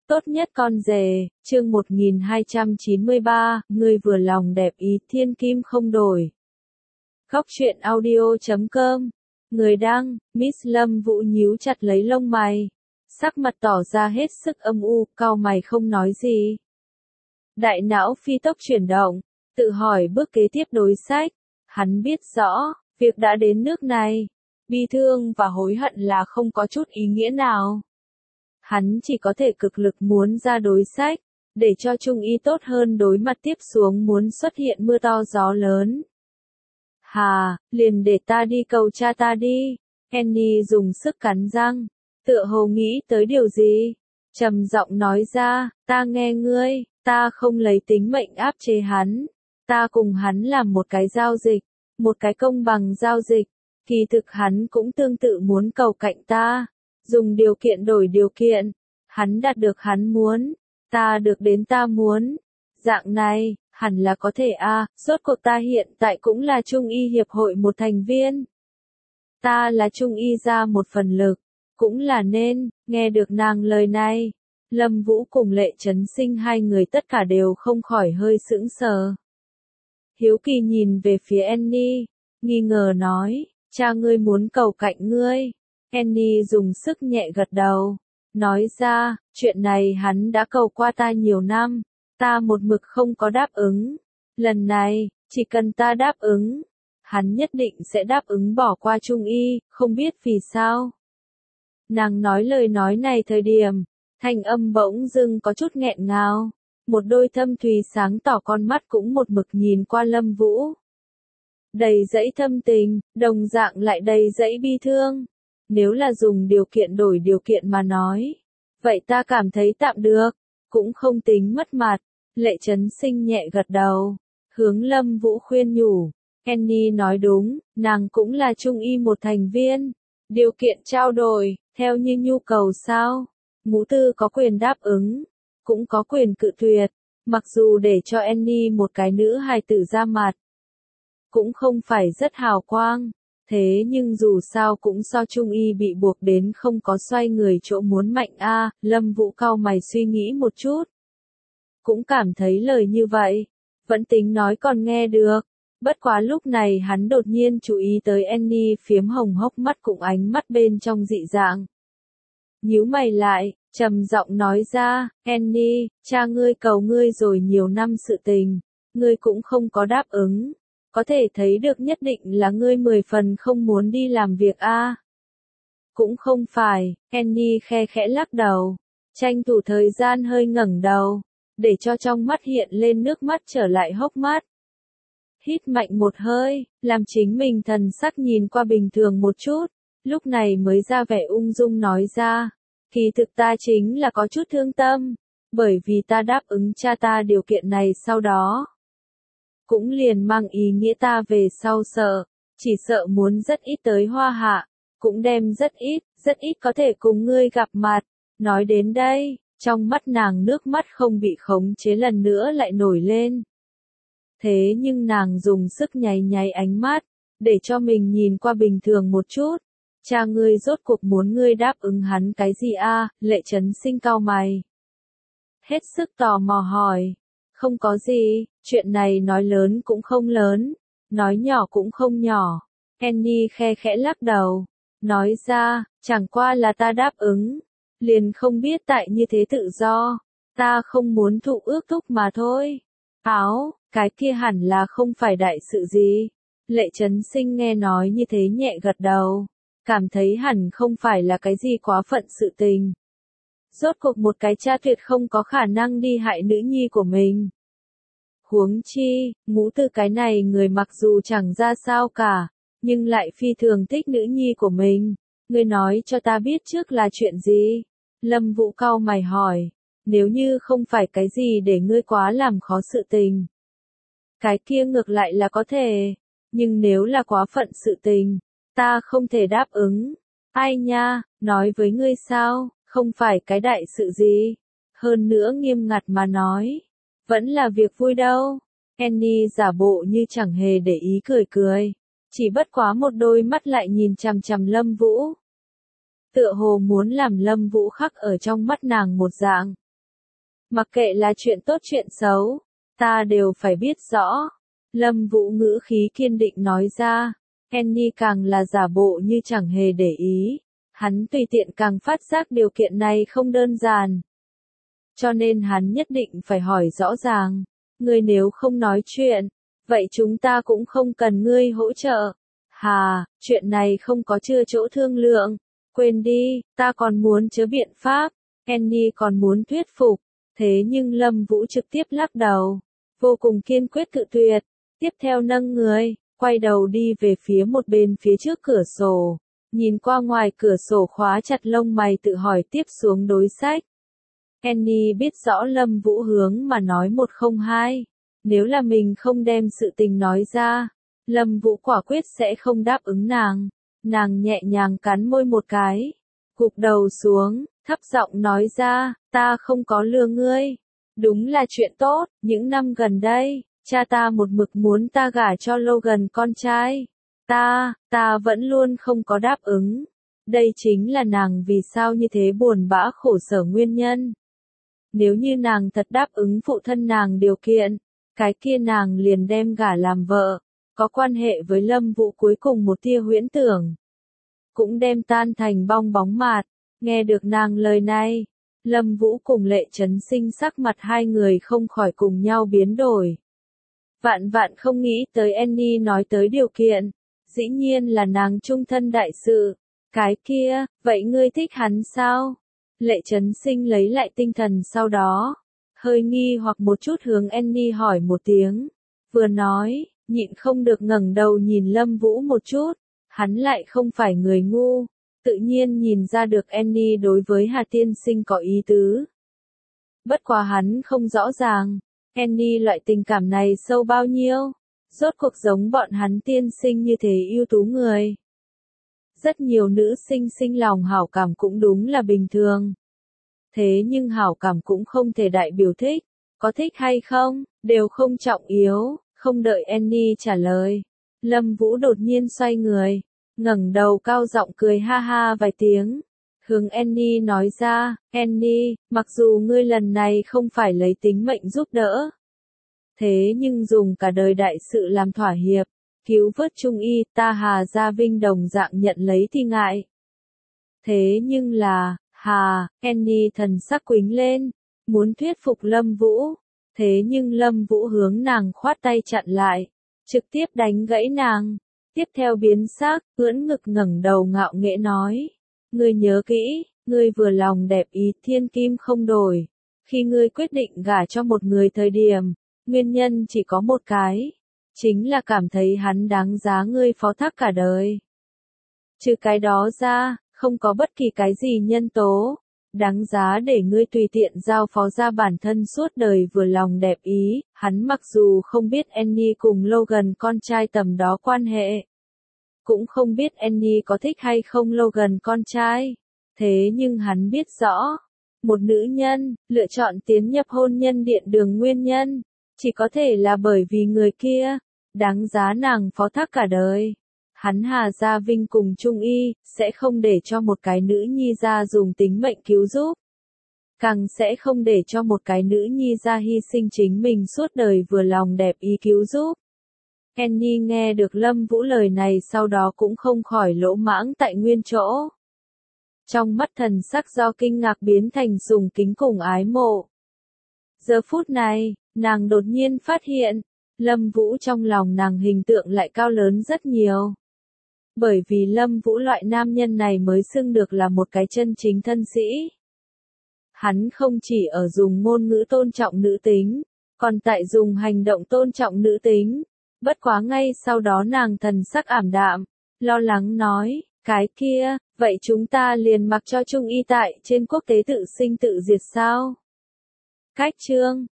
Tốt nhất con rể, chương 1293, người vừa lòng đẹp ý thiên kim không đổi. Góc truyện audio.com. Người đăng, Miss Lâm Vũ nhíu chặt lấy lông mày. Sắc mặt tỏ ra hết sức âm u, cau mày không nói gì. Đại não phi tốc chuyển động, tự hỏi bước kế tiếp đối sách. Hắn biết rõ, việc đã đến nước này, bi thương và hối hận là không có chút ý nghĩa nào. Hắn chỉ có thể cực lực muốn ra đối sách, để cho Trung Y tốt hơn đối mặt tiếp xuống muốn xuất hiện mưa to gió lớn. Hà, liền để ta đi cầu cha ta đi. Annie dùng sức cắn răng, tựa hồ nghĩ tới điều gì. Trầm giọng nói ra, ta nghe ngươi, ta không lấy tính mệnh áp chế hắn. Ta cùng hắn làm một cái giao dịch, một cái công bằng giao dịch. Kỳ thực hắn cũng tương tự muốn cầu cạnh ta. Dùng điều kiện đổi điều kiện, hắn đạt được hắn muốn, ta được đến ta muốn. Dạng này, hẳn là có thể rốt cuộc ta hiện tại cũng là Trung Y Hiệp hội một thành viên. Ta là Trung Y ra một phần lực, cũng là nên, nghe được nàng lời này. Lâm Vũ cùng Lệ Chấn Sinh hai người tất cả đều không khỏi hơi sững sờ. Hiếu kỳ nhìn về phía Annie, nghi ngờ nói, cha ngươi muốn cầu cạnh ngươi. Annie dùng sức nhẹ gật đầu, nói ra, chuyện này hắn đã cầu qua ta nhiều năm, ta một mực không có đáp ứng. Lần này, chỉ cần ta đáp ứng, hắn nhất định sẽ đáp ứng bỏ qua Trung Y, không biết vì sao. Nàng nói lời nói này thời điểm, thanh âm bỗng dưng có chút nghẹn ngào, một đôi thâm thúy sáng tỏ con mắt cũng một mực nhìn qua Lâm Vũ. Đầy dẫy thâm tình, đồng dạng lại đầy dẫy bi thương. Nếu là dùng điều kiện đổi điều kiện mà nói, vậy ta cảm thấy tạm được, cũng không tính mất mặt. Lệ Chấn Sinh nhẹ gật đầu, hướng Lâm Vũ khuyên nhủ. Annie nói đúng, nàng cũng là Trung Y một thành viên. Điều kiện trao đổi, theo như nhu cầu sao? Ngũ Tư có quyền đáp ứng, cũng có quyền cự tuyệt. Mặc dù để cho Annie một cái nữ hài tử ra mặt, cũng không phải rất hào quang. Thế nhưng dù sao cũng so Trung Y bị buộc đến không có xoay người chỗ muốn mạnh Lâm Vũ cau mày suy nghĩ một chút. Cũng cảm thấy lời như vậy, vẫn tính nói còn nghe được. Bất quá lúc này hắn đột nhiên chú ý tới Annie phiếm hồng hốc mắt cùng ánh mắt bên trong dị dạng. Nhíu mày lại, trầm giọng nói ra, Annie, cha ngươi cầu ngươi rồi nhiều năm sự tình, ngươi cũng không có đáp ứng. Có thể thấy được nhất định là ngươi 10 phần không muốn đi làm việc Cũng không phải, Annie khe khẽ lắc đầu, tranh thủ thời gian hơi ngẩng đầu, để cho trong mắt hiện lên nước mắt trở lại hốc mắt. Hít mạnh một hơi, làm chính mình thần sắc nhìn qua bình thường một chút, lúc này mới ra vẻ ung dung nói ra, kỳ thực ta chính là có chút thương tâm, bởi vì ta đáp ứng cha ta điều kiện này sau đó. Cũng liền mang ý nghĩa ta về sau chỉ sợ muốn rất ít tới Hoa Hạ, cũng đem rất ít có thể cùng ngươi gặp mặt. Nói đến đây, trong mắt nàng nước mắt không bị khống chế lần nữa lại nổi lên. Thế nhưng nàng dùng sức nháy nháy ánh mắt, để cho mình nhìn qua bình thường một chút. Cha ngươi rốt cuộc muốn ngươi đáp ứng hắn cái gì Lệ Chấn Sinh cau mày. Hết sức tò mò hỏi. Không có gì, chuyện này nói lớn cũng không lớn, nói nhỏ cũng không nhỏ. Annie khe khẽ lắc đầu, nói ra, chẳng qua là ta đáp ứng, liền không biết tại như thế tự do, ta không muốn thụ ước thúc mà thôi. Cái kia hẳn là không phải đại sự gì. Lệ Chấn Sinh nghe nói như thế nhẹ gật đầu, cảm thấy hẳn không phải là cái gì quá phận sự tình. Rốt cuộc một cái cha tuyệt không có khả năng đi hại nữ nhi của mình. Huống chi, Ngũ Tư cái này người mặc dù chẳng ra sao cả, nhưng lại phi thường thích nữ nhi của mình. Ngươi nói cho ta biết trước là chuyện gì? Lâm Vũ cau mày hỏi, nếu như không phải cái gì để ngươi quá làm khó sự tình. Cái kia ngược lại là có thể, nhưng nếu là quá phận sự tình, ta không thể đáp ứng. Ai nha, nói với ngươi sao, không phải cái đại sự gì. Hơn nữa nghiêm ngặt mà nói, vẫn là việc vui đâu. Annie giả bộ như chẳng hề để ý cười cười, chỉ bất quá một đôi mắt lại nhìn chằm chằm Lâm Vũ. Tựa hồ muốn làm Lâm Vũ khắc ở trong mắt nàng một dạng, Mặc kệ là chuyện tốt chuyện xấu, ta đều phải biết rõ. Lâm Vũ ngữ khí kiên định nói ra. Annie càng là giả bộ như chẳng hề để ý. Hắn tùy tiện càng phát giác điều kiện này không đơn giản. Cho nên hắn nhất định phải hỏi rõ ràng. Ngươi nếu không nói chuyện, vậy chúng ta cũng không cần ngươi hỗ trợ. Hà, chuyện này không có chưa chỗ thương lượng. Quên đi, ta còn muốn chớ biện pháp. Annie còn muốn thuyết phục. Thế nhưng Lâm Vũ trực tiếp lắc đầu. Vô cùng kiên quyết cự tuyệt. Tiếp theo nâng người, quay đầu đi về phía một bên phía trước cửa sổ. Nhìn qua ngoài cửa sổ khóa chặt lông mày tự hỏi tiếp xuống đối sách. Annie biết rõ Lâm Vũ hướng mà nói 102. Nếu là mình không đem sự tình nói ra, Lâm Vũ quả quyết sẽ không đáp ứng nàng. Nàng nhẹ nhàng cắn môi một cái, gục đầu xuống, thấp giọng nói ra, ta không có lừa ngươi. Đúng là chuyện tốt, những năm gần đây, cha ta một mực muốn ta gả cho Logan con trai. Ta vẫn luôn không có đáp ứng. Đây chính là nàng vì sao như thế buồn bã khổ sở nguyên nhân. Nếu như nàng thật đáp ứng phụ thân nàng điều kiện, cái kia nàng liền đem gả làm vợ, có quan hệ với Lâm Vũ cuối cùng một tia huyễn tưởng. Cũng đem tan thành bong bóng mạt, nghe được nàng lời này. Lâm Vũ cùng Lệ Chấn Sinh sắc mặt hai người không khỏi cùng nhau biến đổi. Vạn vạn không nghĩ tới Annie nói tới điều kiện, dĩ nhiên là nàng trung thân đại sự. Cái kia, vậy ngươi thích hắn sao? Lệ Chấn Sinh lấy lại tinh thần sau đó, hơi nghi hoặc một chút hướng Annie hỏi một tiếng. Vừa nói, nhịn không được ngẩng đầu nhìn Lâm Vũ một chút, hắn lại không phải người ngu, tự nhiên nhìn ra được Annie đối với Hà tiên sinh có ý tứ. Bất quá hắn không rõ ràng, Annie loại tình cảm này sâu bao nhiêu, rốt cuộc giống bọn hắn tiên sinh như thế ưu tú người. Rất nhiều nữ sinh sinh lòng hảo cảm cũng đúng là bình thường. Thế nhưng hảo cảm cũng không thể đại biểu thích, có thích hay không, đều không trọng yếu. Không đợi Annie trả lời, Lâm Vũ đột nhiên xoay người, ngẩng đầu cao giọng cười ha ha vài tiếng, hướng Annie nói ra, Annie, mặc dù ngươi lần này không phải lấy tính mệnh giúp đỡ, thế nhưng dùng cả đời đại sự làm thỏa hiệp, cứu vớt Trung Y, ta Hà Gia Vinh đồng dạng nhận lấy thì ngại. Thế nhưng là, Annie thần sắc quĩnh lên, muốn thuyết phục Lâm Vũ. Thế nhưng Lâm Vũ hướng nàng khoát tay chặn lại, trực tiếp đánh gãy nàng. Tiếp theo biến sắc, ưỡn ngực ngẩng đầu ngạo nghễ nói. Ngươi nhớ kỹ, ngươi vừa lòng đẹp ý thiên kim không đổi. Khi ngươi quyết định gả cho một người thời điểm, nguyên nhân chỉ có một cái. Chính là cảm thấy hắn đáng giá ngươi phó thác cả đời. Trừ cái đó ra, không có bất kỳ cái gì nhân tố đáng giá để ngươi tùy tiện giao phó ra bản thân suốt đời vừa lòng đẹp ý. Hắn mặc dù không biết Annie cùng Logan con trai tầm đó quan hệ, cũng không biết Annie có thích hay không Logan con trai, thế nhưng hắn biết rõ, một nữ nhân lựa chọn tiến nhập hôn nhân điện đường nguyên nhân, chỉ có thể là bởi vì người kia đáng giá nàng phó thác cả đời. Hắn Hà Gia Vinh cùng Trung Y, sẽ không để cho một cái nữ nhi ra dùng tính mệnh cứu giúp. Càng sẽ không để cho một cái nữ nhi ra hy sinh chính mình suốt đời vừa lòng đẹp ý cứu giúp. Annie nghe được Lâm Vũ lời này sau đó cũng không khỏi lỗ mãng tại nguyên chỗ. Trong mắt thần sắc do kinh ngạc biến thành sùng kính cùng ái mộ. Giờ phút này, nàng đột nhiên phát hiện, Lâm Vũ trong lòng nàng hình tượng lại cao lớn rất nhiều. Bởi vì Lâm Vũ loại nam nhân này mới xưng được là một cái chân chính thân sĩ. Hắn không chỉ ở dùng ngôn ngữ tôn trọng nữ tính, còn tại dùng hành động tôn trọng nữ tính. Bất quá ngay sau đó nàng thần sắc ảm đạm, lo lắng nói, cái kia, vậy chúng ta liền mặc cho Trung Y tại trên quốc tế tự sinh tự diệt sao? Cách chương